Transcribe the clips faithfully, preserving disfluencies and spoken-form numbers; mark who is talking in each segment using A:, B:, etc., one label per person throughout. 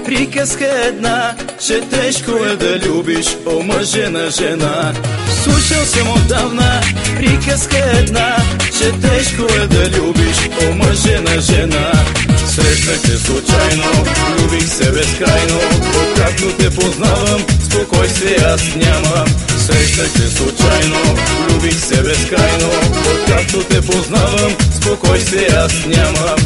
A: приказка една, че тежко е да любиш, о мъже на жена. Слушал съм отдавна приказка една, че тежко е да любиш, о мъже на жена. Срещнах те случайно, любих се безкрайно, откакто те познавам, спокойствие аз нямам. Срещнах те случайно, любих се безкрайно, откакто те познавам, спокойствие аз нямам.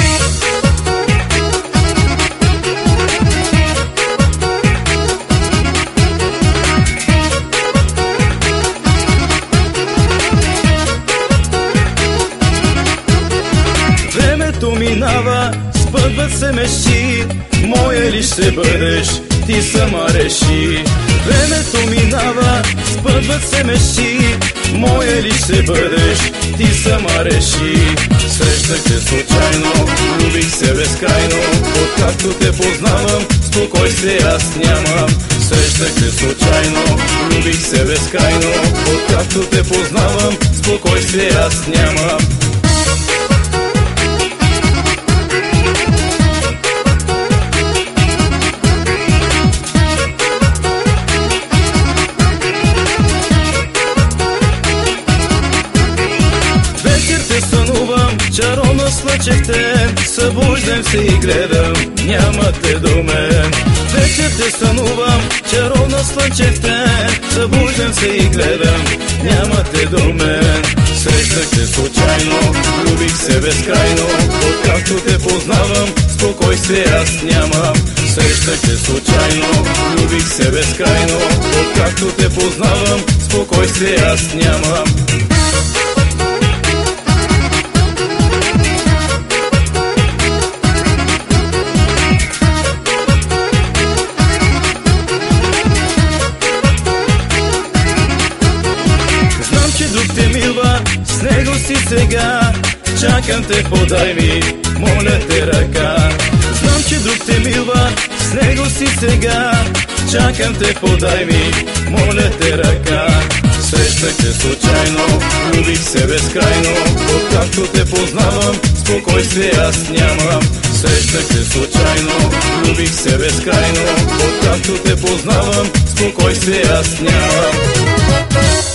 A: Времето минава, спъдват се мечти, моя ли ще бъдеш, ти сама реши. Времето минава, спъдват се мечти, моя ли ще бъдеш, ти сама реши. Срещнах те случайно, любих се безкрайно, откакто те познавам, спокойствие аз нямам. Срещнах те случайно, любих се безкрайно, откакто те познавам, спокойствие аз нямам. Сънувам, чаровно слънчевте, събуждам се и гледам, няма те до мен. Вечер те сънувам, чаровно слънчевте, събуждам се и гледам, няма те до мен. Срещнах те случайно, любих се безкрайно, откакто те познавам, спокойствие аз нямам. Срещнах те случайно, любих се безкрайно, откакто те познавам, спокойствие аз нямам. Друг те милва, с него си сега, чакам те, подай ми, моля те ръка. Знам, че друг те милва, с него си сега, чакам те, подай ми, моля те ръка. Срещнах те случайно, любих се безкрайно, откакто те познавам, спокойствие аз нямам. Срещнах те случайно, любих се безкрайно, откакто те познавам, спокойствие аз нямам.